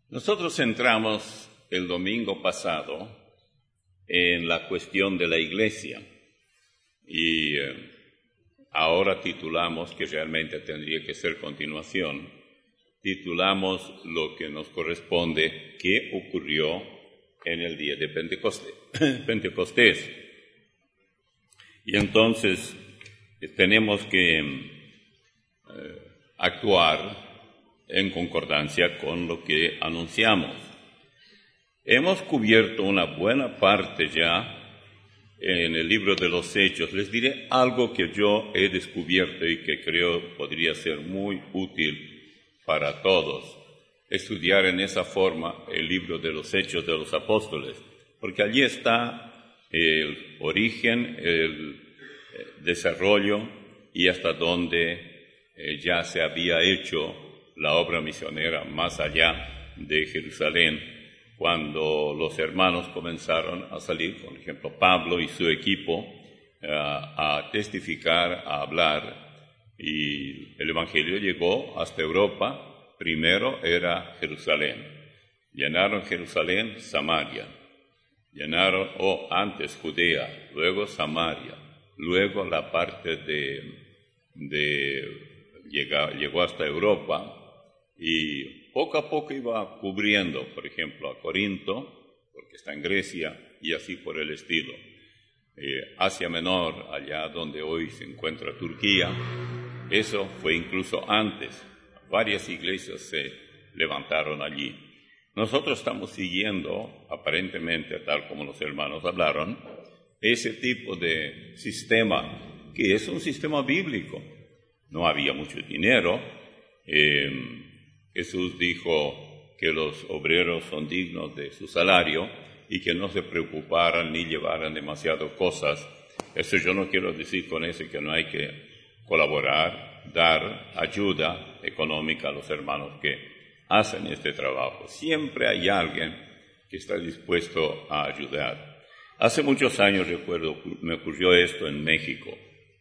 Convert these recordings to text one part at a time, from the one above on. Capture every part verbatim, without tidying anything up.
Nosotros entramos el domingo pasado en la cuestión de la iglesia y eh, ahora titulamos, que realmente tendría que ser continuación, titulamos lo que nos corresponde, ¿qué ocurrió en el día de Pentecostés? Pentecostés. Y entonces tenemos que eh, actuar en concordancia con lo que anunciamos. Hemos cubierto una buena parte ya en el libro de los Hechos. Les diré algo que yo he descubierto y que creo podría ser muy útil para todos, estudiar en esa forma el libro de los Hechos de los Apóstoles, porque allí está el origen, el desarrollo y hasta donde eh, ya se había hecho la obra misionera más allá de Jerusalén, cuando los hermanos comenzaron a salir, por ejemplo, Pablo y su equipo, uh, a testificar, a hablar, y el Evangelio llegó hasta Europa. Primero era Jerusalén. Llenaron Jerusalén, Samaria. Llenaron, o oh, antes Judea, luego Samaria, luego la parte de, de llegó, llegó hasta Europa, y poco a poco iba cubriendo, por ejemplo, a Corinto, porque está en Grecia, y así por el estilo. Eh, Asia Menor, allá donde hoy se encuentra Turquía, eso fue incluso antes. Varias iglesias se levantaron allí. Nosotros estamos siguiendo, aparentemente, tal como los hermanos hablaron, ese tipo de sistema, que es un sistema bíblico. No había mucho dinero. Eh, Jesús dijo que los obreros son dignos de su salario y que no se preocuparan ni llevaran demasiadas cosas. Eso yo no quiero decir con eso que no hay que colaborar, dar ayuda económica a los hermanos que hacen este trabajo. Siempre hay alguien que está dispuesto a ayudar. Hace muchos años, recuerdo, me ocurrió esto en México.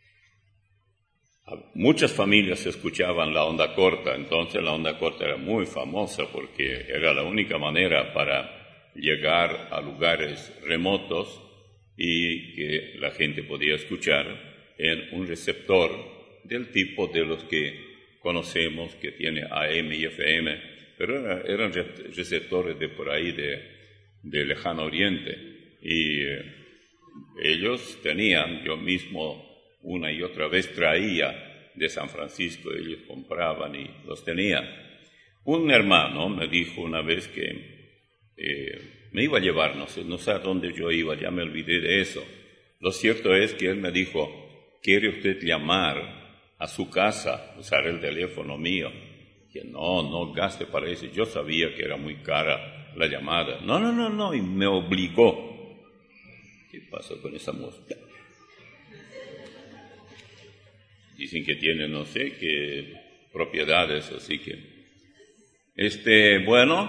Muchas familias escuchaban la onda corta, entonces la onda corta era muy famosa porque era la única manera para llegar a lugares remotos y que la gente podía escuchar en un receptor del tipo de los que conocemos, que tiene A M y F M, pero era, eran receptores de por ahí de, de lejano oriente, y eh, ellos tenían, yo mismo una y otra vez traía de San Francisco, ellos compraban y los tenían. Un hermano me dijo una vez que eh, me iba a llevar, no sé, no sé a dónde yo iba, ya me olvidé de eso. Lo cierto es que él me dijo, ¿quiere usted llamar a su casa, usar el teléfono mío? Que no, no gaste para eso. Yo sabía que era muy cara la llamada. No, no, no, no, y me obligó. ¿Qué pasó con esa música? Dicen que tiene no sé qué propiedades, así que... Este, bueno,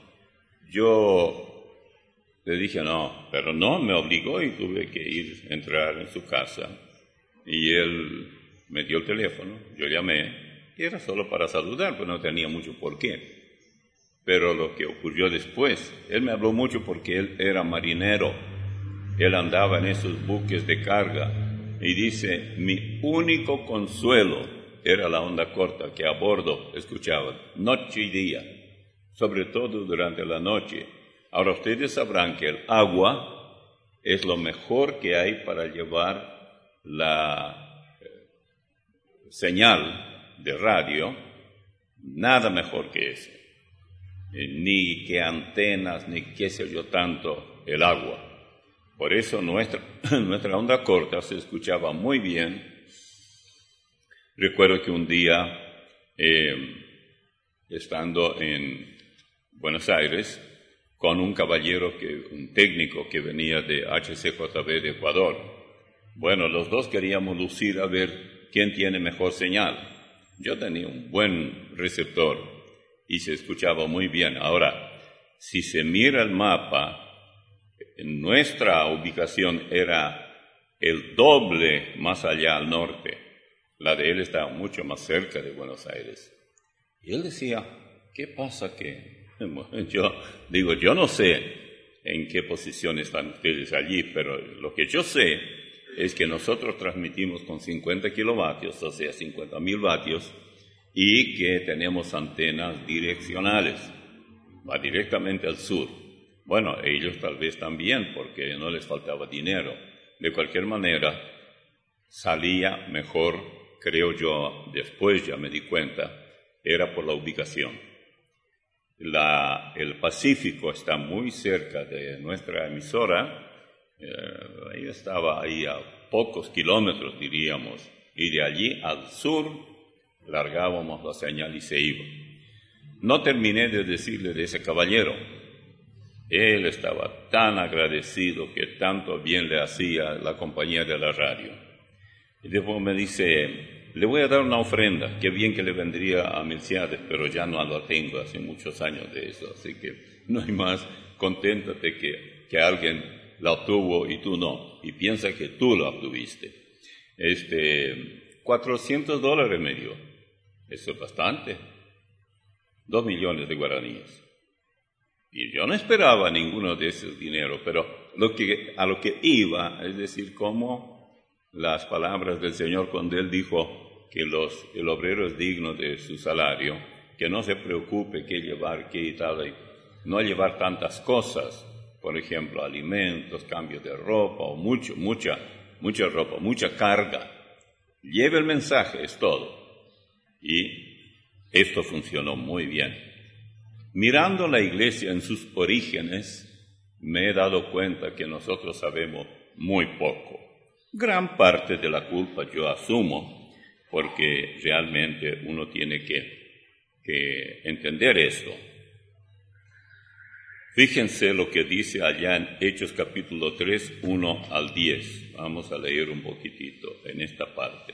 yo le dije no, pero no, me obligó y tuve que ir, entrar en su casa. Y él me dio el teléfono, yo llamé, y era solo para saludar, pues no tenía mucho por qué. Pero lo que ocurrió después, él me habló mucho porque él era marinero, él andaba en esos buques de carga, y dice, mi único consuelo era la onda corta que a bordo escuchaban, noche y día, sobre todo durante la noche. Ahora ustedes sabrán que el agua es lo mejor que hay para llevar la eh, señal de radio, nada mejor que eso, eh, ni que antenas, ni qué sé yo tanto, el agua. Por eso nuestra, nuestra onda corta se escuchaba muy bien. Recuerdo que un día, eh, estando en Buenos Aires, con un caballero, que, un técnico que venía de H C J B de Ecuador, bueno, los dos queríamos lucir a ver quién tiene mejor señal. Yo tenía un buen receptor y se escuchaba muy bien. Ahora, si se mira el mapa, nuestra ubicación era el doble más allá al norte. La de él estaba mucho más cerca de Buenos Aires. Y él decía, ¿qué pasa que Yo digo, yo no sé en qué posición están ustedes allí, pero lo que yo sé es que nosotros transmitimos con cincuenta kilovatios, o sea, cincuenta mil vatios, y que tenemos antenas direccionales, va directamente al sur. Bueno, ellos tal vez también, porque no les faltaba dinero. De cualquier manera, salía mejor, creo yo, después ya me di cuenta, era por la ubicación. La, el Pacífico está muy cerca de nuestra emisora, eh, ahí estaba ahí a pocos kilómetros, diríamos, y de allí al sur largábamos la señal y se iba. No terminé de decirle de ese caballero. Él estaba tan agradecido que tanto bien le hacía la compañía de la radio. Y después me dice, le voy a dar una ofrenda, qué bien que le vendría a Milciades, pero ya no la tengo, hace muchos años de eso, así que no hay más, conténtate que, que alguien la obtuvo y tú no, y piensa que tú la obtuviste. Este, cuatrocientos dólares me dio, eso es bastante, dos millones de guaraníes. Y yo no esperaba ninguno de esos dinero, pero lo que, a lo que iba, es decir, como las palabras del Señor cuando Él dijo que los, el obrero es digno de su salario, que no se preocupe qué llevar, qué y tal, no llevar tantas cosas, por ejemplo, alimentos, cambios de ropa, o mucho, mucha, mucha ropa, mucha carga. Lleve el mensaje, es todo. Y esto funcionó muy bien. Mirando la iglesia en sus orígenes, me he dado cuenta que nosotros sabemos muy poco. Gran parte de la culpa yo asumo, porque realmente uno tiene que, que entender esto. Fíjense lo que dice allá en Hechos capítulo tres, uno al diez. Vamos a leer un poquitito en esta parte.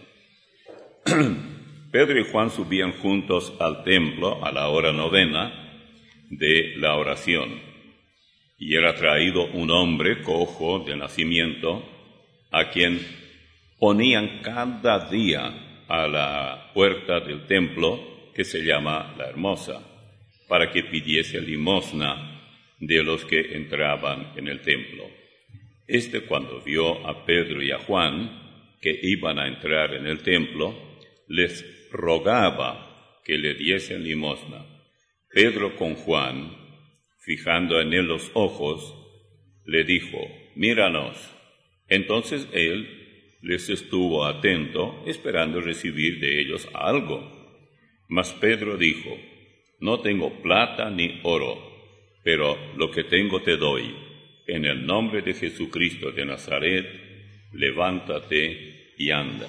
Pedro y Juan subían juntos al templo a la hora novena de la oración, y era traído un hombre cojo de nacimiento, a quien ponían cada día a la puerta del templo, que se llama La Hermosa, para que pidiese limosna de los que entraban en el templo. Este, cuando vio a Pedro y a Juan, que iban a entrar en el templo, les rogaba que le diesen limosna. Pedro con Juan, fijando en él los ojos, le dijo, míranos. Entonces él les estuvo atento, esperando recibir de ellos algo. Mas Pedro dijo, no tengo plata ni oro, pero lo que tengo te doy. En el nombre de Jesucristo de Nazaret, levántate y anda.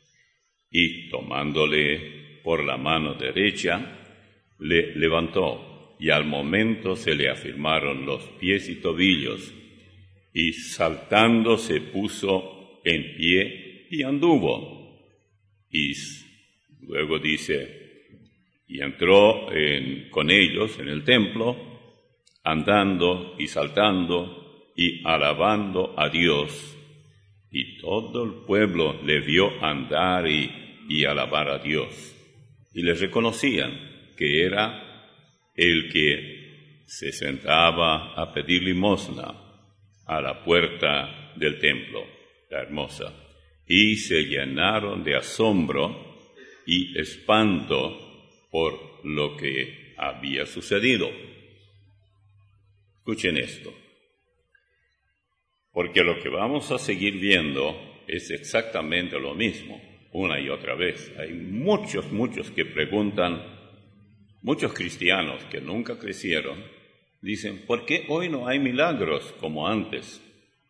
Y tomándole por la mano derecha, le levantó, y al momento se le afirmaron los pies y tobillos, y saltando se puso en pie y anduvo. Y luego dice, y entró en, con ellos en el templo, andando y saltando y alabando a Dios. Y todo el pueblo le vio andar y, y alabar a Dios. Y le reconocían que era el que se sentaba a pedir limosna a la puerta del templo, La Hermosa, y se llenaron de asombro y espanto por lo que había sucedido. Escuchen esto, porque lo que vamos a seguir viendo es exactamente lo mismo, una y otra vez. Hay muchos, muchos que preguntan, muchos cristianos que nunca crecieron, dicen, ¿por qué hoy no hay milagros como antes?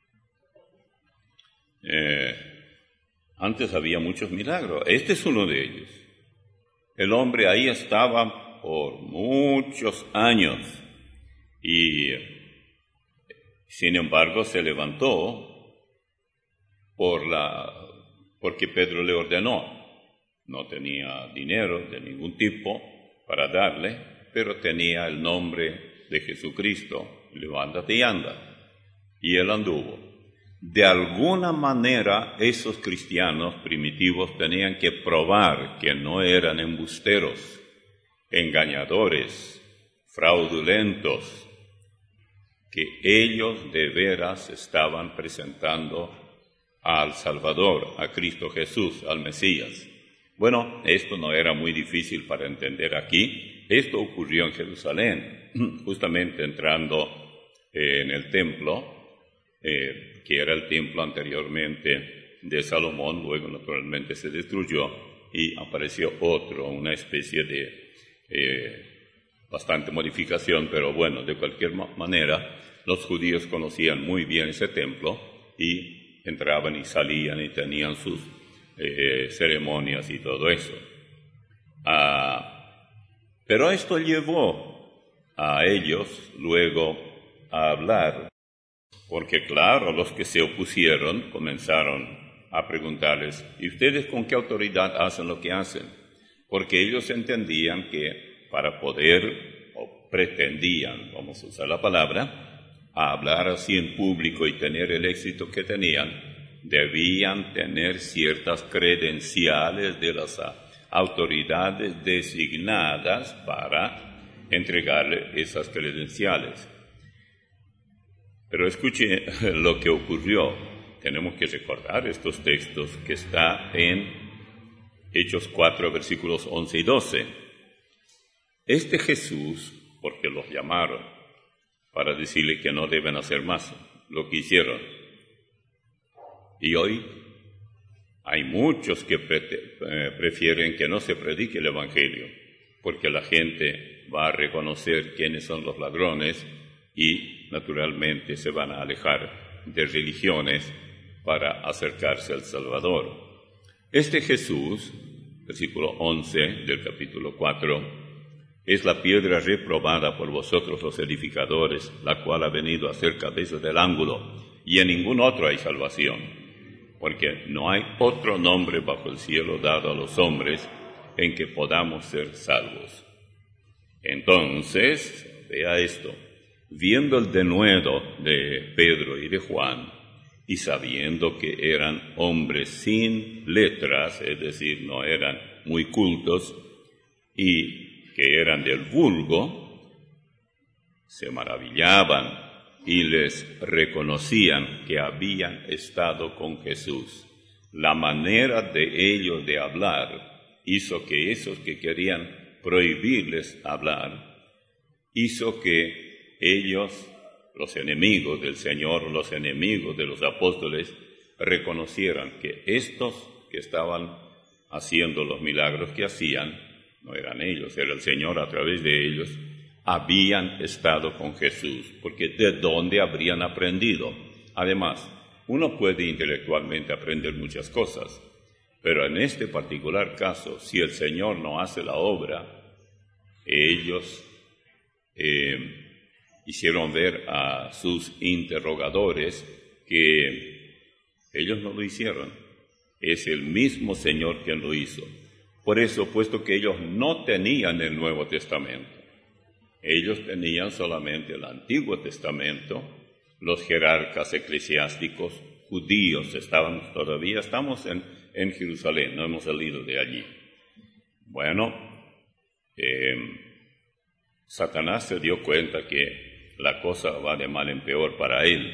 Eh, antes había muchos milagros. Este es uno de ellos. El hombre ahí estaba por muchos años y, sin embargo, se levantó por la, porque Pedro le ordenó. No tenía dinero de ningún tipo para darle, pero tenía el nombre de Jesucristo, levántate y anda. Y él anduvo. De alguna manera, esos cristianos primitivos tenían que probar que no eran embusteros, engañadores, fraudulentos, que ellos de veras estaban presentando al Salvador, a Cristo Jesús, al Mesías. Bueno, esto no era muy difícil para entender aquí. Esto ocurrió en Jerusalén, justamente entrando eh, en el templo, eh, que era el templo anteriormente de Salomón, luego naturalmente se destruyó y apareció otro, una especie de eh, bastante modificación, pero bueno, de cualquier manera, los judíos conocían muy bien ese templo y entraban y salían y tenían sus eh, ceremonias y todo eso. Ah, pero esto llevó a ellos luego a hablar, porque claro, los que se opusieron comenzaron a preguntarles, ¿y ustedes con qué autoridad hacen lo que hacen? Porque ellos entendían que para poder, o pretendían, vamos a usar la palabra, a hablar así en público y tener el éxito que tenían, debían tener ciertas credenciales de las autoridades designadas para entregarle esas credenciales. Pero escuche lo que ocurrió. Tenemos que recordar estos textos que está en Hechos cuatro, versículos once y doce. Este Jesús, porque los llamaron para decirle que no deben hacer más lo que hicieron. Y hoy hay muchos que pre- eh, prefieren que no se predique el Evangelio, porque la gente va a reconocer quiénes son los ladrones y naturalmente se van a alejar de religiones para acercarse al Salvador. Este Jesús, versículo once del capítulo cuatro, es la piedra reprobada por vosotros los edificadores, la cual ha venido a ser cabeza del ángulo, y en ningún otro hay salvación, porque no hay otro nombre bajo el cielo dado a los hombres en que podamos ser salvos. Entonces, vea esto, viendo el denuedo de Pedro y de Juan, y sabiendo que eran hombres sin letras, es decir, no eran muy cultos, y que eran del vulgo, se maravillaban y les reconocían que habían estado con Jesús. La manera de ellos de hablar hizo que esos que querían prohibirles hablar, hizo que ellos, los enemigos del Señor, los enemigos de los apóstoles, reconocieran que estos que estaban haciendo los milagros que hacían, no eran ellos, era el Señor a través de ellos, habían estado con Jesús, porque ¿de dónde habrían aprendido? Además, uno puede intelectualmente aprender muchas cosas, pero en este particular caso, si el Señor no hace la obra, ellos eh, hicieron ver a sus interrogadores que ellos no lo hicieron, es el mismo Señor quien lo hizo. Por eso, puesto que ellos no tenían el Nuevo Testamento, ellos tenían solamente el Antiguo Testamento, los jerarcas eclesiásticos judíos estaban todavía, estamos en, en Jerusalén, no hemos salido de allí. Bueno, eh, Satanás se dio cuenta que la cosa va de mal en peor para él.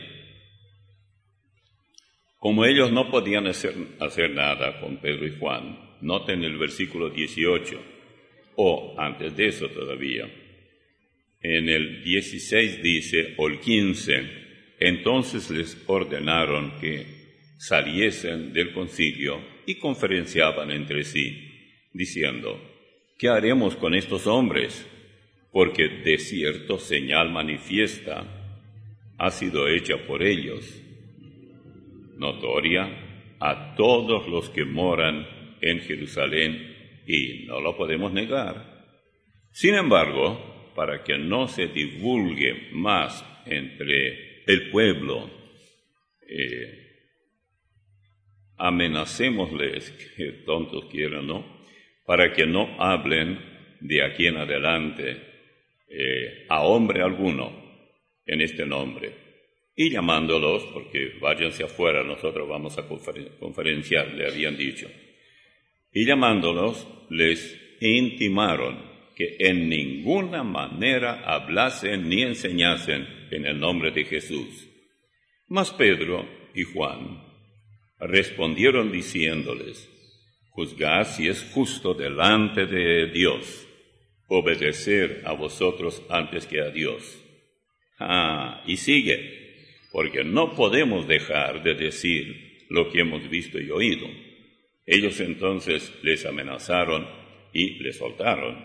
Como ellos no podían hacer, hacer nada con Pedro y Juan, noten el versículo dieciocho, o antes de eso todavía. En el dieciséis dice, o el quince, entonces les ordenaron que saliesen del concilio y conferenciaban entre sí, diciendo, ¿qué haremos con estos hombres? Porque de cierto señal manifiesta ha sido hecha por ellos, notoria a todos los que moran en Jerusalén, y no lo podemos negar. Sin embargo, para que no se divulgue más entre el pueblo, eh, amenacémosles, que tontos quieran, ¿no? Para que no hablen de aquí en adelante eh, a hombre alguno en este nombre. Y llamándolos, porque váyanse afuera, nosotros vamos a conferen- conferenciar, le habían dicho. Y llamándolos, les intimaron que en ninguna manera hablasen ni enseñasen en el nombre de Jesús. Mas Pedro y Juan respondieron diciéndoles: juzgad si es justo delante de Dios obedecer a vosotros antes que a Dios. Ah, y sigue, porque no podemos dejar de decir lo que hemos visto y oído. Ellos entonces les amenazaron y les soltaron,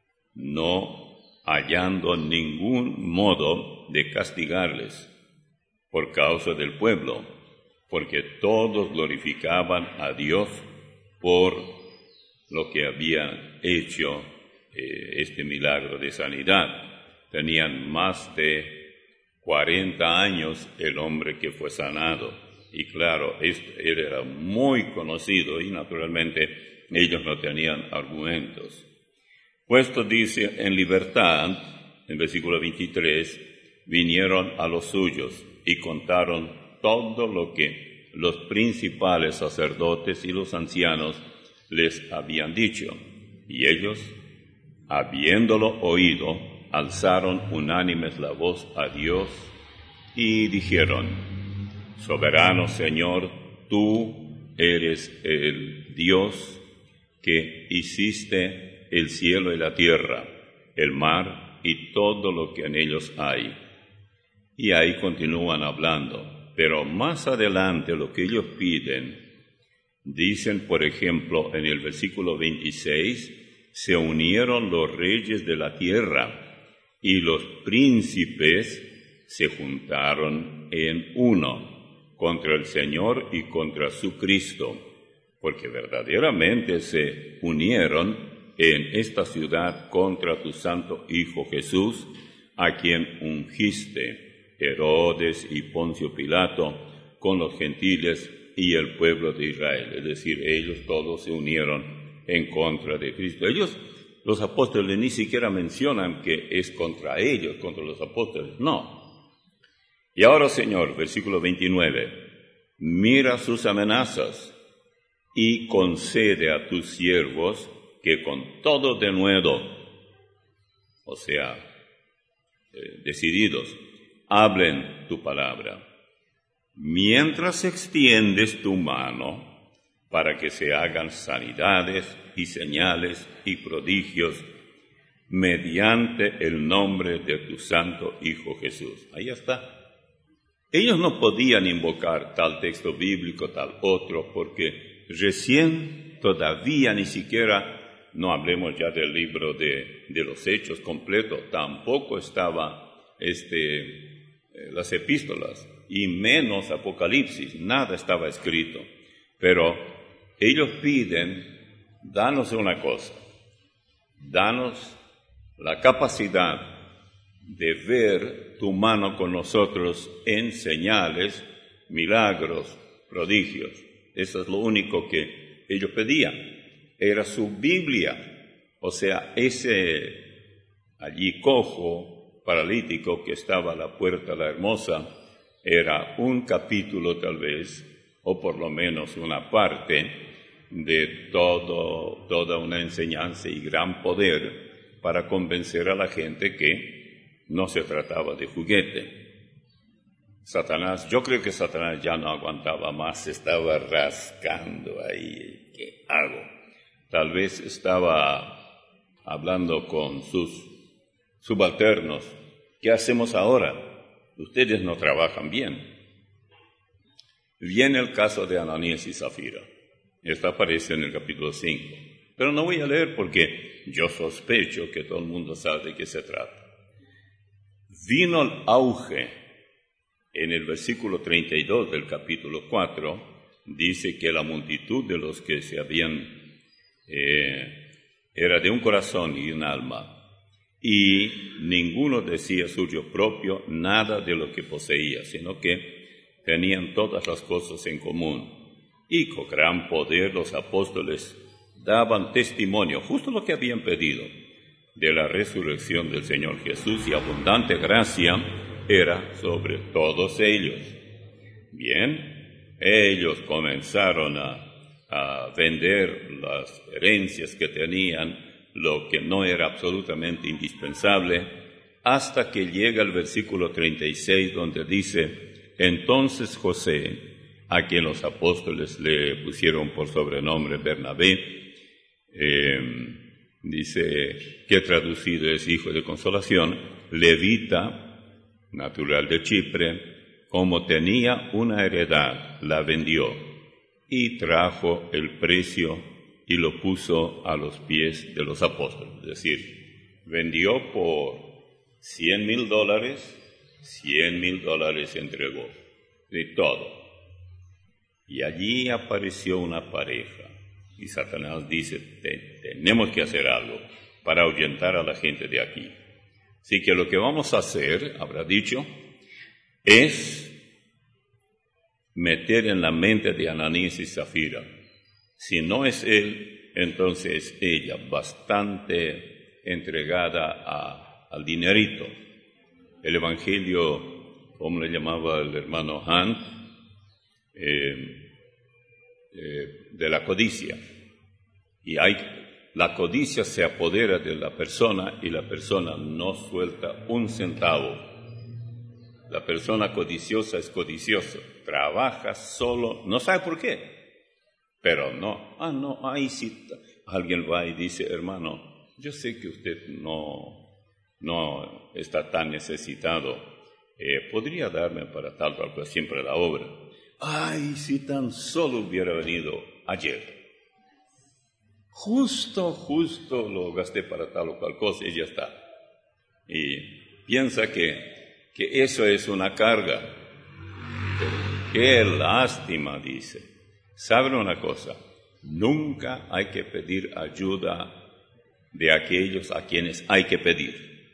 no hallando ningún modo de castigarles por causa del pueblo, porque todos glorificaban a Dios por lo que habían hecho eh, este milagro de sanidad. Tenían más de cuarenta años el hombre que fue sanado, y claro, este, él era muy conocido y naturalmente ellos no tenían argumentos. Puesto, dice, en libertad, en versículo veintitrés, vinieron a los suyos y contaron todo lo que los principales sacerdotes y los ancianos les habían dicho. Y ellos, habiéndolo oído, alzaron unánimes la voz a Dios y dijeron: Soberano Señor, tú eres el Dios que hiciste el cielo y la tierra, el mar y todo lo que en ellos hay. Y ahí continúan hablando, pero más adelante lo que ellos piden, dicen, por ejemplo, en el versículo veintiséis, se unieron los reyes de la tierra y los príncipes se juntaron en uno contra el Señor y contra su Cristo, porque verdaderamente se unieron en esta ciudad contra tu santo Hijo Jesús, a quien ungiste, Herodes y Poncio Pilato, con los gentiles y el pueblo de Israel. Es decir, ellos todos se unieron en contra de Cristo. Ellos, los apóstoles, ni siquiera mencionan que es contra ellos, contra los apóstoles. No. Y ahora, Señor, versículo veintinueve, mira sus amenazas y concede a tus siervos que con todo denuedo, o sea, eh, decididos, hablen tu palabra, mientras extiendes tu mano para que se hagan sanidades y señales y prodigios mediante el nombre de tu santo Hijo Jesús. Ahí está. Ellos no podían invocar tal texto bíblico, tal otro, porque recién todavía ni siquiera, no hablemos ya del libro de, de los Hechos completo, tampoco estaba este... las epístolas, y menos Apocalipsis, nada estaba escrito. Pero ellos piden, danos una cosa, danos la capacidad de ver tu mano con nosotros en señales, milagros, prodigios. Eso es lo único que ellos pedían. Era su Biblia, o sea, ese allí cojo, paralítico que estaba a la puerta la hermosa, era un capítulo tal vez, o por lo menos una parte de todo, toda una enseñanza y gran poder para convencer a la gente que no se trataba de juguete. Satanás, yo creo que Satanás ya no aguantaba más, estaba rascando ahí. ¿Qué hago? Tal vez estaba hablando con sus subalternos. ¿Qué hacemos ahora? Ustedes no trabajan bien. Viene el caso de Ananías y Zafira. Esto aparece en el capítulo cinco. Pero no voy a leer porque yo sospecho que todo el mundo sabe de qué se trata. Vino el auge. En el versículo treinta y dos del capítulo cuatro, dice que la multitud de los que se habían, eh, era de un corazón y un alma. Y ninguno decía suyo propio nada de lo que poseía, sino que tenían todas las cosas en común. Y con gran poder los apóstoles daban testimonio, justo lo que habían pedido, de la resurrección del Señor Jesús, y abundante gracia era sobre todos ellos. Bien, ellos comenzaron a, a vender las herencias que tenían, lo que no era absolutamente indispensable, hasta que llega el versículo treinta y seis, donde dice: entonces José, a quien los apóstoles le pusieron por sobrenombre Bernabé, eh, dice que traducido es hijo de consolación, levita, natural de Chipre, como tenía una heredad, la vendió y trajo el precio y lo puso a los pies de los apóstoles. Es decir, vendió por cien mil dólares, cien mil dólares entregó, de todo. Y allí apareció una pareja. Y Satanás dice: tenemos que hacer algo para ahuyentar a la gente de aquí. Así que lo que vamos a hacer, habrá dicho, es meter en la mente de Ananías y Zafira. Si no es él, entonces ella, bastante entregada a, al dinerito. El evangelio, ¿cómo le llamaba el hermano Hunt? Eh, eh, de la codicia. Y hay, la codicia se apodera de la persona y la persona no suelta un centavo. La persona codiciosa es codiciosa, trabaja solo, no sabe por qué, pero no, ah, no, ahí sí, alguien va y dice: hermano, yo sé que usted no, no está tan necesitado, eh, ¿podría darme para tal o algo? Siempre la obra. Ay, si tan solo hubiera venido ayer. Justo, justo lo gasté para tal o cual cosa y ya está. Y piensa que que eso es una carga. ¡Qué lástima!, dice. ¿Saben una cosa? Nunca hay que pedir ayuda de aquellos a quienes hay que pedir.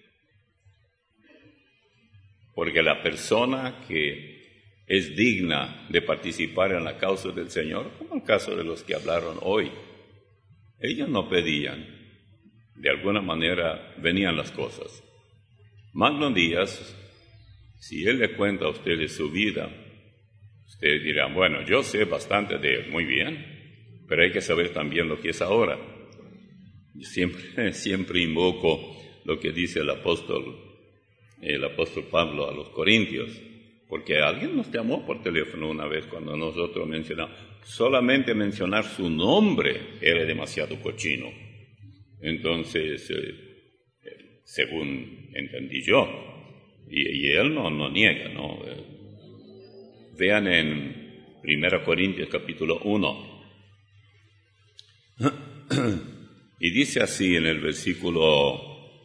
Porque la persona que es digna de participar en la causa del Señor, como el caso de los que hablaron hoy, ellos no pedían. De alguna manera venían las cosas. Magno Díaz, si él le cuenta a ustedes su vida, ustedes dirán: bueno, yo sé bastante de él, muy bien, pero hay que saber también lo que es ahora. Yo siempre, siempre invoco lo que dice el apóstol, el apóstol Pablo a los Corintios, porque alguien nos llamó por teléfono una vez cuando nosotros mencionamos, solamente mencionar su nombre era demasiado cochino. Entonces, eh, según entendí yo, Y, y él no, no niega, ¿no? Eh, vean en primera Corintios capítulo uno. Y dice así en el versículo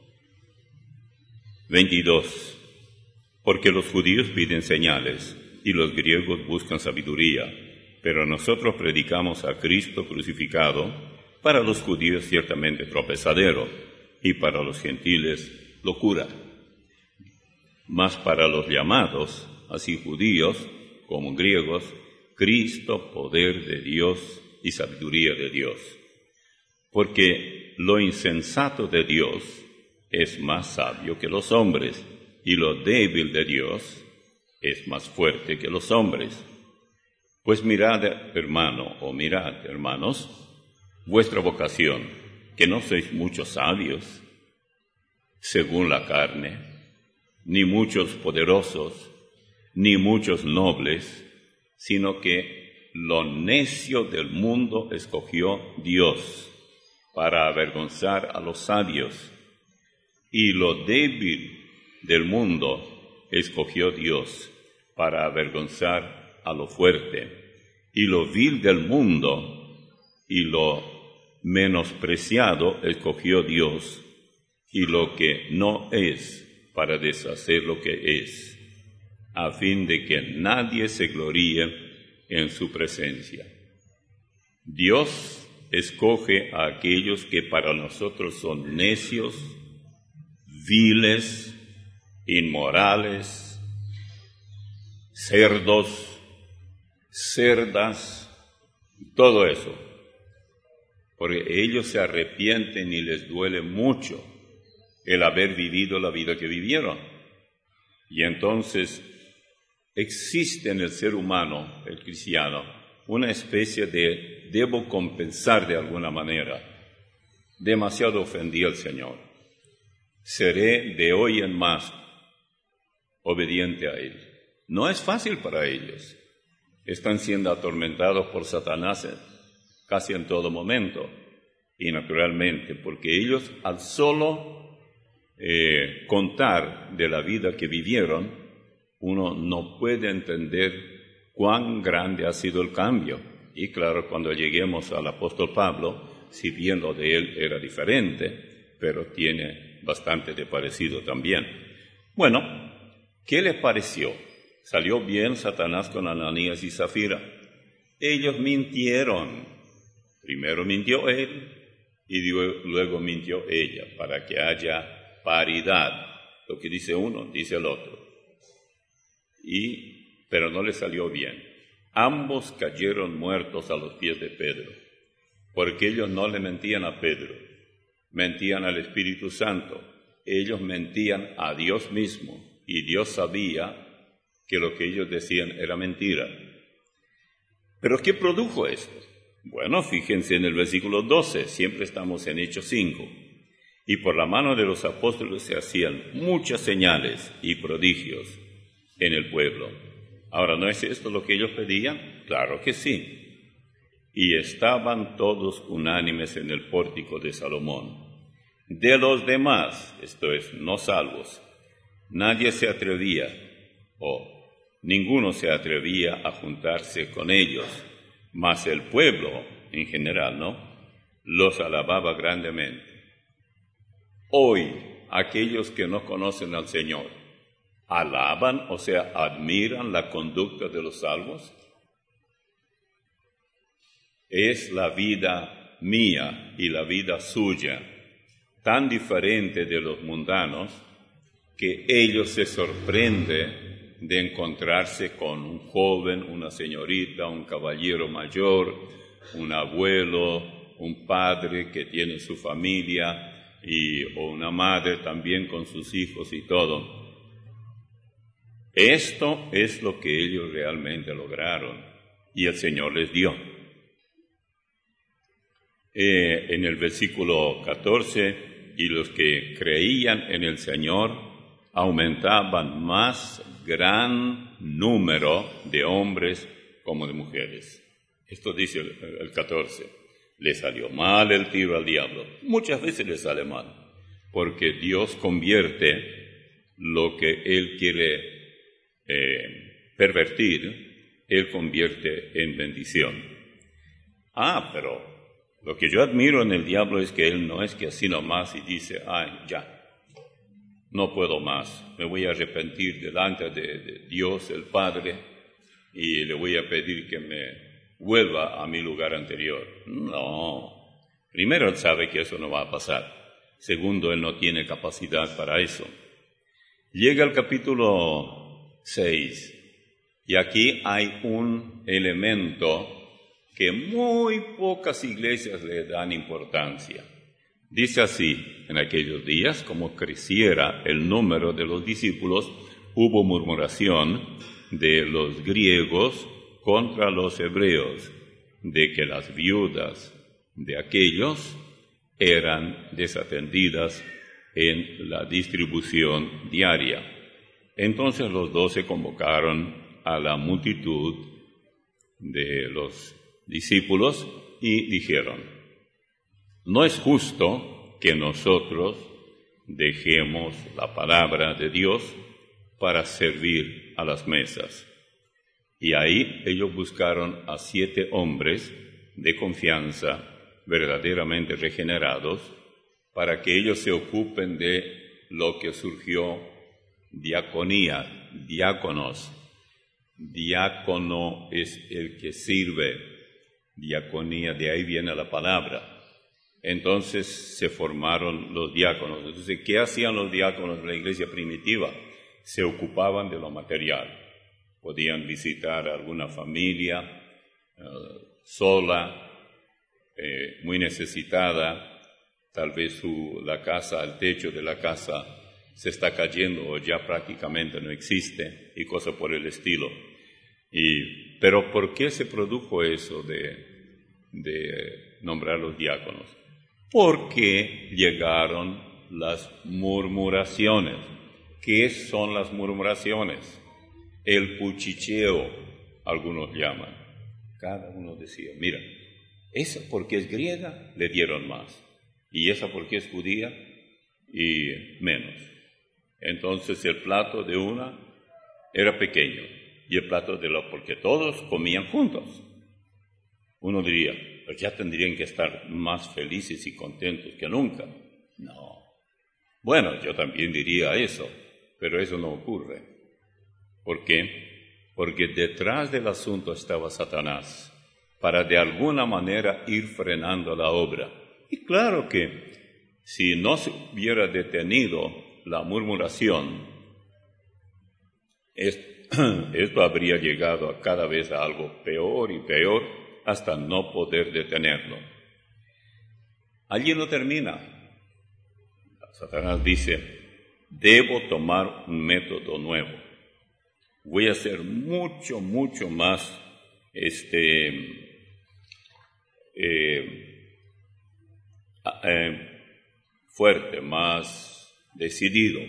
veintidós: porque los judíos piden señales y los griegos buscan sabiduría, pero nosotros predicamos a Cristo crucificado, para los judíos ciertamente tropezadero y para los gentiles locura. Mas para los llamados, así judíos como griegos, Cristo, poder de Dios y sabiduría de Dios. Porque lo insensato de Dios es más sabio que los hombres, y lo débil de Dios es más fuerte que los hombres. Pues mirad, hermano, o mirad, hermanos, vuestra vocación, que no sois muchos sabios, según la carne, ni muchos poderosos, ni muchos nobles, sino que lo necio del mundo escogió Dios para avergonzar a los sabios, y lo débil del mundo escogió Dios para avergonzar a lo fuerte, y lo vil del mundo y lo menospreciado escogió Dios, y lo que no es, para deshacer lo que es, a fin de que nadie se gloríe en su presencia. Dios escoge a aquellos que para nosotros son necios, viles, inmorales, cerdos, cerdas, todo eso, porque ellos se arrepienten y les duele mucho el haber vivido la vida que vivieron. Y entonces existe en el ser humano, el cristiano, una especie de debo compensar de alguna manera. demasiado ofendí al Señor. Seré de hoy en más obediente a Él. No es fácil para ellos. Están siendo atormentados por Satanás casi en todo momento. Y naturalmente, porque ellos al solo eh, contar de la vida que vivieron, uno no puede entender cuán grande ha sido el cambio. Y claro, cuando lleguemos al apóstol Pablo, si bien lo de él era diferente, pero tiene bastante de parecido también. Bueno, ¿qué les pareció? ¿Salió bien Satanás con Ananías y Zafira? Ellos mintieron. Primero mintió él y luego mintió ella, para que haya paridad. Lo que dice uno, dice el otro. Y, pero no le salió bien. Ambos cayeron muertos a los pies de Pedro, porque ellos no le mentían a Pedro, mentían al Espíritu Santo. Ellos mentían a Dios mismo, y Dios sabía que lo que ellos decían era mentira. ¿Pero qué produjo esto? Bueno, fíjense en el versículo doce, siempre estamos en Hechos cinco. Y por la mano de los apóstoles se hacían muchas señales y prodigios en el pueblo. Ahora, ¿no es esto lo que ellos pedían? Claro que sí. Y estaban todos unánimes en el pórtico de Salomón. De los demás, esto es, no salvos, nadie se atrevía, o ninguno se atrevía a juntarse con ellos, mas el pueblo, en general, ¿no?, los alababa grandemente. Hoy, aquellos que no conocen al Señor, ¿alaban, o sea, admiran la conducta de los salvos? Es la vida mía y la vida suya tan diferente de los mundanos que ellos se sorprenden de encontrarse con un joven, una señorita, un caballero mayor, un abuelo, un padre que tiene su familia y, o una madre también con sus hijos y todo. Esto es lo que ellos realmente lograron y el Señor les dio. Eh, en el versículo catorce, y los que creían en el Señor aumentaban más gran número de hombres como de mujeres. Esto dice el, el catorce. Le salió mal el tiro al diablo. Muchas veces le sale mal, porque Dios convierte lo que Él quiere eh, pervertir, Él convierte en bendición. Ah, pero lo que yo admiro en el diablo es que él no es que así nomás y dice, ay, ya, no puedo más, me voy a arrepentir delante de, de Dios el Padre y le voy a pedir que me vuelva a mi lugar anterior. No, primero él sabe que eso no va a pasar, segundo, él no tiene capacidad para eso. Llega el capítulo seis y aquí hay un elemento que muy pocas iglesias le dan importancia. Dice así, en aquellos días, como creciera el número de los discípulos, hubo murmuración de los griegos contra los hebreos, de que las viudas de aquellos eran desatendidas en la distribución diaria. Entonces los doce convocaron a la multitud de los discípulos y dijeron, no es justo que nosotros dejemos la palabra de Dios para servir a las mesas. Y ahí ellos buscaron a siete hombres de confianza, verdaderamente regenerados, para que ellos se ocupen de lo que surgió diaconía, diáconos. Diácono es el que sirve. Diaconía, de ahí viene la palabra. Entonces se formaron los diáconos. Entonces, ¿qué hacían los diáconos en la iglesia primitiva? Se ocupaban de lo material. Podían visitar a alguna familia uh, sola, eh, muy necesitada, tal vez su, la casa, el techo de la casa se está cayendo o ya prácticamente no existe, y cosas por el estilo. Y, pero ¿por qué se produjo eso de, de nombrar los diáconos? porque llegaron las murmuraciones. ¿Qué son las murmuraciones? El cuchicheo, algunos llaman. Cada uno decía, mira, esa porque es griega, le dieron más. Y esa porque es judía, y menos. Entonces el plato de una era pequeño, y el plato de la, porque todos comían juntos. Uno diría, pues ya tendrían que estar más felices y contentos que nunca. No. Bueno, yo también diría eso, pero eso no ocurre. ¿Por qué? Porque detrás del asunto estaba Satanás, para de alguna manera ir frenando la obra. Y claro que si no se hubiera detenido la murmuración, esto habría llegado a cada vez a algo peor y peor, hasta no poder detenerlo. Allí no termina. Satanás dice, debo tomar un método nuevo. Voy a ser mucho, mucho más este, eh, eh, fuerte, más decidido,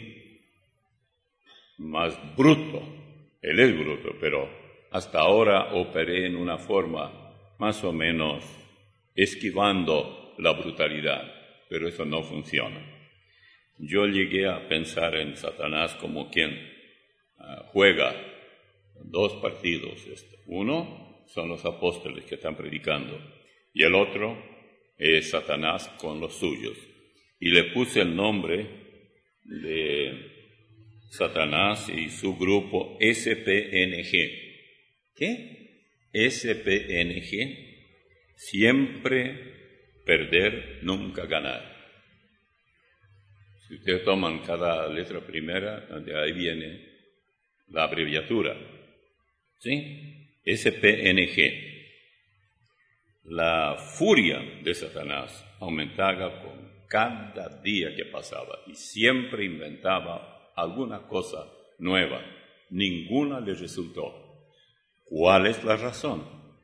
más bruto. Él es bruto, pero hasta ahora operé en una forma más o menos esquivando la brutalidad, pero eso no funciona. Yo llegué a pensar en Satanás como quien uh, juega dos partidos. Uno son los apóstoles que están predicando y el otro es Satanás con los suyos. Y le puse el nombre de Satanás y su grupo S P N G. ¿Qué? S P N G. Siempre perder, nunca ganar. Si ustedes toman cada letra primera, de ahí viene la abreviatura. ¿Sí? S P N G. La furia de Satanás aumentaba con cada día que pasaba y siempre inventaba alguna cosa nueva. Ninguna le resultó. ¿Cuál es la razón?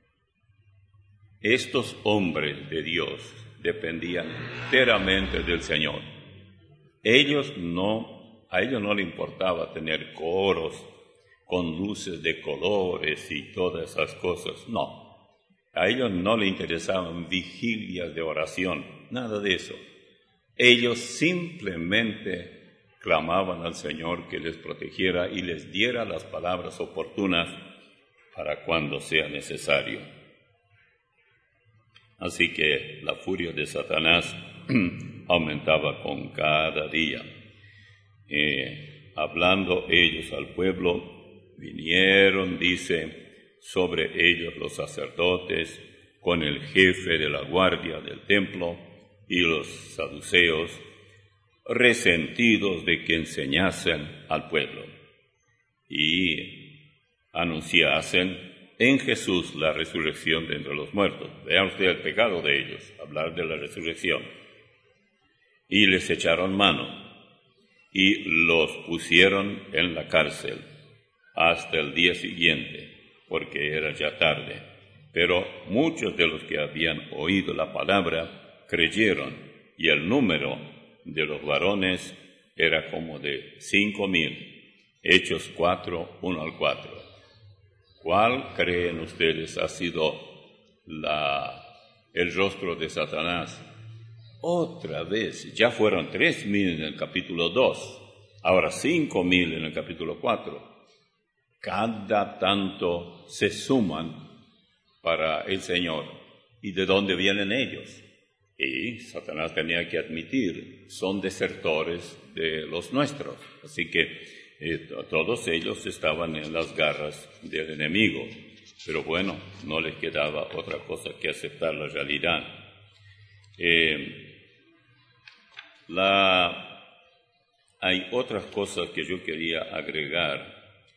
Estos hombres de Dios dependían enteramente del Señor. Ellos no, a ellos no les importaba tener coros con luces de colores y todas esas cosas. No. A ellos no les interesaban vigilias de oración, nada de eso. Ellos simplemente clamaban al Señor que les protegiera y les diera las palabras oportunas para cuando sea necesario. Así que la furia de Satanás aumentaba con cada día. Eh, hablando ellos al pueblo, vinieron, dice, sobre ellos los sacerdotes, con el jefe de la guardia del templo y los saduceos, resentidos de que enseñasen al pueblo y anunciasen en Jesús la resurrección de entre los muertos. Vean ustedes el pecado de ellos, hablar de la resurrección. Y les echaron mano y los pusieron en la cárcel hasta el día siguiente, porque era ya tarde. Pero muchos de los que habían oído la palabra creyeron, y el número de los varones era como de cinco mil. Hechos cuatro, uno al cuatro. ¿Cuál creen ustedes ha sido la, el rostro de Satanás? Otra vez, ya fueron tres mil en el capítulo dos, ahora cinco mil en el capítulo cuatro. Cada tanto se suman para el Señor. ¿Y de dónde vienen ellos? Y Satanás tenía que admitir, son desertores de los nuestros. Así que eh, todos ellos estaban en las garras del enemigo. Pero bueno, no les quedaba otra cosa que aceptar la realidad. Eh, la, hay otras cosas que yo quería agregar.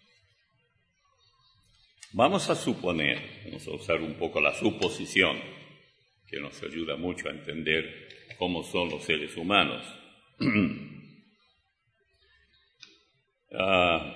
Vamos a suponer, vamos a usar un poco la suposición, que nos ayuda mucho a entender cómo son los seres humanos. uh,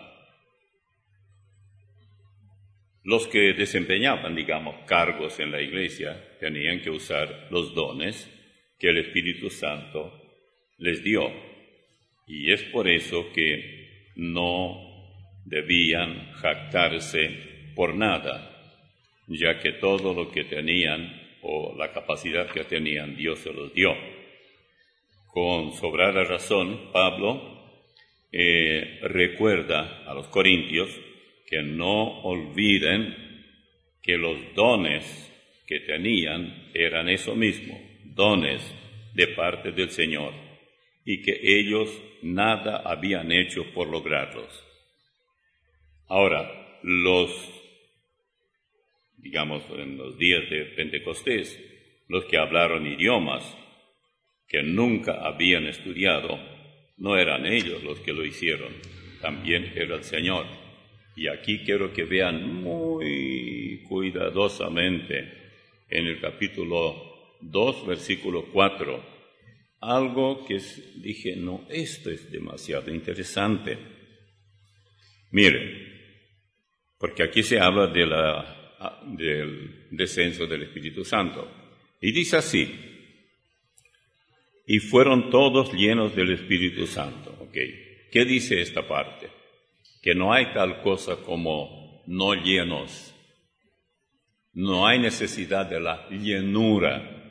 los que desempeñaban, digamos, cargos en la iglesia tenían que usar los dones que el Espíritu Santo les dio. Y es por eso que no debían jactarse por nada, ya que todo lo que tenían o la capacidad que tenían, Dios se los dio. Con sobrada razón, Pablo eh, recuerda a los corintios que no olviden que los dones que tenían eran eso mismo, dones de parte del Señor, y que ellos nada habían hecho por lograrlos. Ahora, los, digamos, en los días de Pentecostés, los que hablaron idiomas que nunca habían estudiado, no eran ellos los que lo hicieron, también era el Señor. Y aquí quiero que vean muy cuidadosamente en el capítulo dos, versículo cuatro, algo que dije, no, esto es demasiado interesante. Miren, porque aquí se habla de la, del descenso del Espíritu Santo. Y dice así, y fueron todos llenos del Espíritu Santo. Okay. ¿Qué dice esta parte? Que no hay tal cosa como no llenos. No hay necesidad de la llenura.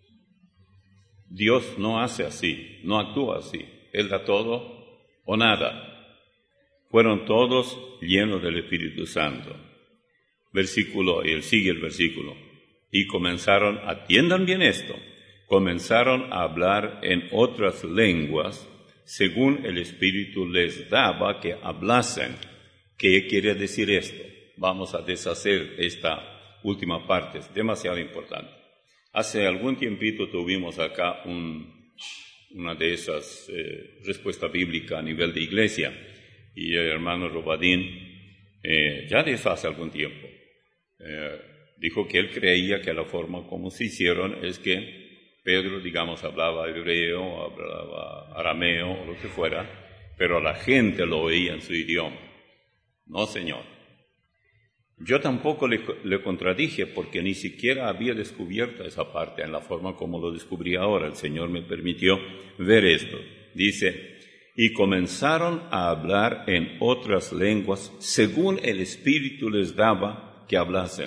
Dios no hace así, no actúa así. Él da todo o nada. Fueron todos llenos del Espíritu Santo. Versículo, y él sigue el versículo. Y comenzaron, atiendan bien esto, comenzaron a hablar en otras lenguas, según el Espíritu les daba que hablasen. ¿Qué quiere decir esto? Vamos a deshacer esta última parte, es demasiado importante. Hace algún tiempito tuvimos acá un, una de esas eh, respuestas bíblicas a nivel de iglesia, y el hermano Robadín, eh, ya de eso hace algún tiempo, eh, dijo que él creía que la forma como se hicieron es que Pedro, digamos, hablaba hebreo, hablaba arameo, o lo que fuera, pero la gente lo oía en su idioma. No, señor. Yo tampoco le, le contradije porque ni siquiera había descubierto esa parte en la forma como lo descubrí ahora. El Señor me permitió ver esto. Dice, y comenzaron a hablar en otras lenguas según el Espíritu les daba que hablasen.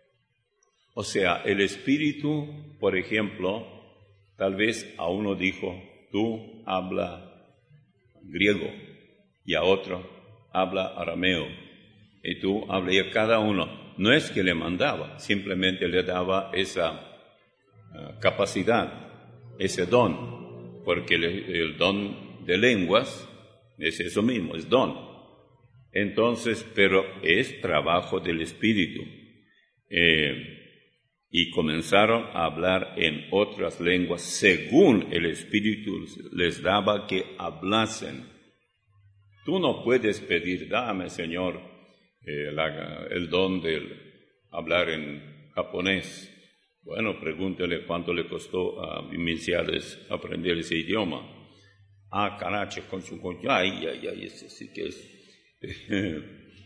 O sea, el Espíritu, por ejemplo, tal vez a uno dijo, tú habla griego, y a otro habla arameo, y tú habla, y a cada uno. No es que le mandaba, simplemente le daba esa uh, capacidad, ese don, porque el, el don de lenguas es eso mismo, es don. Entonces, pero es trabajo del Espíritu. Eh, y comenzaron a hablar en otras lenguas según el Espíritu les daba que hablasen. Tú no puedes pedir, dame, Señor, eh, la, el don de hablar en japonés. Bueno, pregúntele cuánto le costó a iniciales aprender ese idioma. Ah, carache, con su concha, ay, ay, ay, ese sí que es.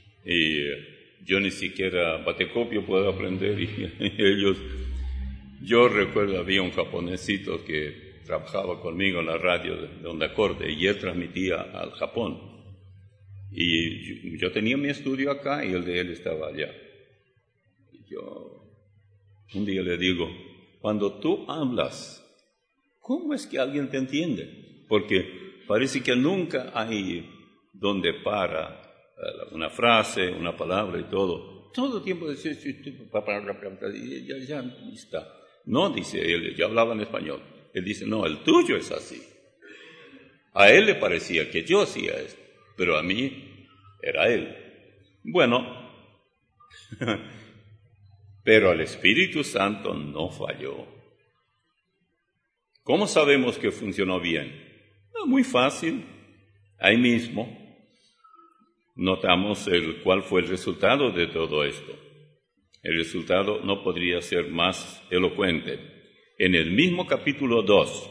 y yo ni siquiera batecopio puedo aprender, y ellos, yo recuerdo, había un japonesito que trabajaba conmigo en la radio de Onda Acorde, y él transmitía al Japón, y yo, yo tenía mi estudio acá, y el de él estaba allá, y yo, un día le digo, cuando tú hablas, ¿cómo es que alguien te entiende? Porque parece que nunca hay donde para una frase, una palabra y todo. Todo el tiempo dice, ya, ya está. No, dice él, yo hablaba en español. Él dice, no, el tuyo es así. A él le parecía que yo hacía esto, pero a mí era él. Bueno, pero el Espíritu Santo no falló. ¿Cómo sabemos que funcionó bien? No, muy fácil. Ahí mismo notamos el, cuál fue el resultado de todo esto. El resultado no podría ser más elocuente. En el mismo capítulo dos,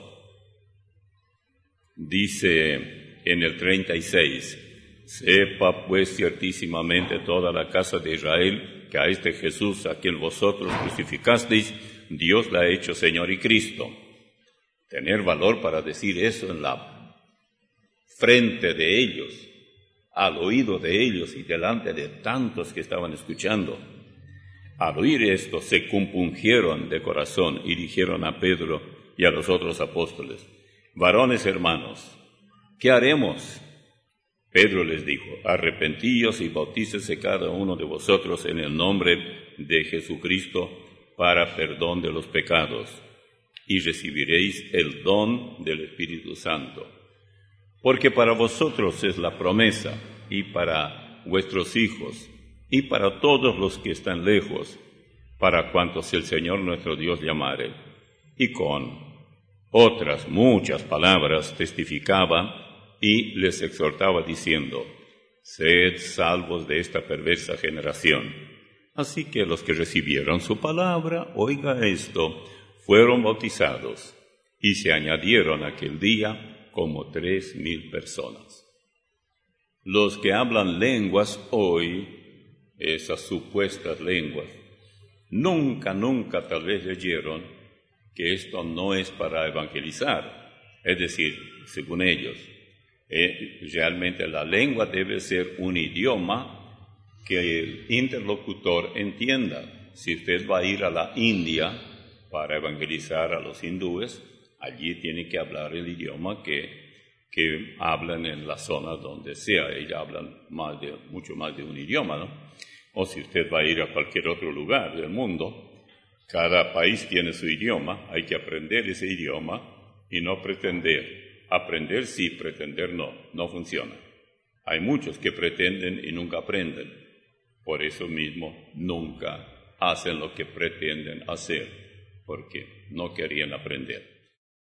dice en el treinta y seis, sepa pues ciertísimamente toda la casa de Israel que a este Jesús a quien vosotros crucificasteis, Dios la ha hecho Señor y Cristo. tener valor para decir eso en la frente de ellos, al oído de ellos y delante de tantos que estaban escuchando. Al oír esto, se compungieron de corazón y dijeron a Pedro y a los otros apóstoles: varones hermanos, ¿qué haremos? Pedro les dijo: arrepentíos y bautícese cada uno de vosotros en el nombre de Jesucristo para perdón de los pecados, y recibiréis el don del Espíritu Santo. Porque para vosotros es la promesa, y para vuestros hijos, y para todos los que están lejos, para cuantos el Señor nuestro Dios llamare. Y con otras muchas palabras testificaba y les exhortaba diciendo: sed salvos de esta perversa generación. Así que los que recibieron su palabra, oiga esto, fueron bautizados, y se añadieron aquel día como tres mil personas. Los que hablan lenguas hoy, esas supuestas lenguas, nunca, nunca tal vez leyeron que esto no es para evangelizar. Es decir, según ellos, eh, realmente la lengua debe ser un idioma que el interlocutor entienda. Si usted va a ir a la India para evangelizar a los hindúes, allí tiene que hablar el idioma que, que hablan en la zona donde sea. Ellos hablan más de, mucho más de un idioma, ¿no? O si usted va a ir a cualquier otro lugar del mundo, cada país tiene su idioma, hay que aprender ese idioma y no pretender. Aprender sí, pretender no, no funciona. Hay muchos que pretenden y nunca aprenden. Por eso mismo nunca hacen lo que pretenden hacer, porque no querían aprender.